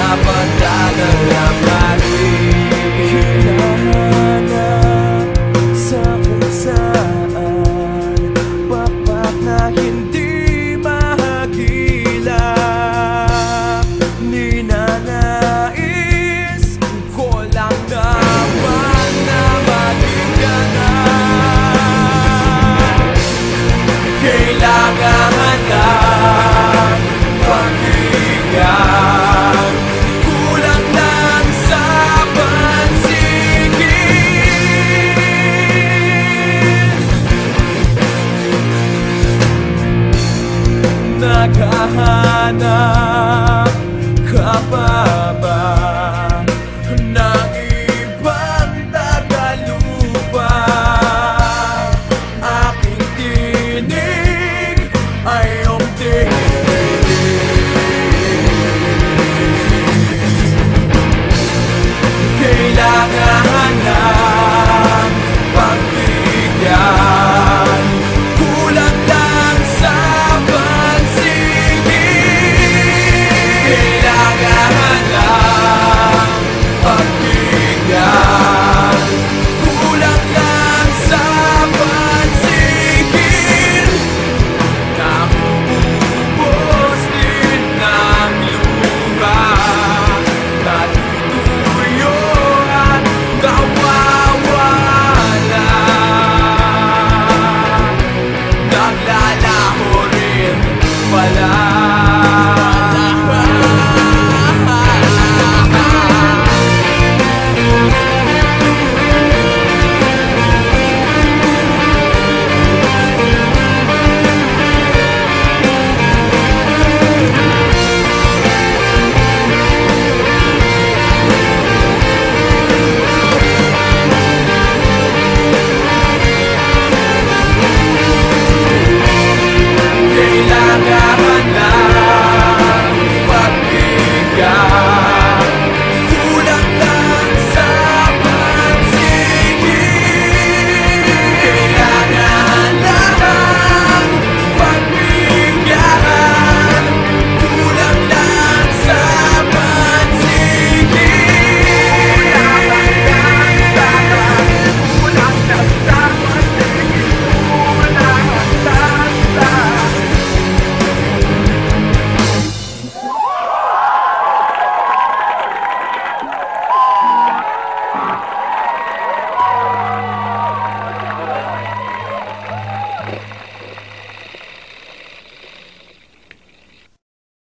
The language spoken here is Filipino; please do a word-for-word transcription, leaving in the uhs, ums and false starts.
mapagdagal na parin. Hinahanap sa kung saan pakpak na hindi mahagila. Ninanais ko lang naman na matigyanan. Kailangan lang pakinggan, kulang lang sa pansigin. Naghahanap ka pa ba ng ibang tagalupa? Aking tinig ay iyong Kailangan lang pagbigyan, kulang lang sa pansigin. Kailangan lang pagbigyan, kulang lang sa pansigin. Naubos din ng luha, natutuyo at nawawala. Naglalaho rin pala.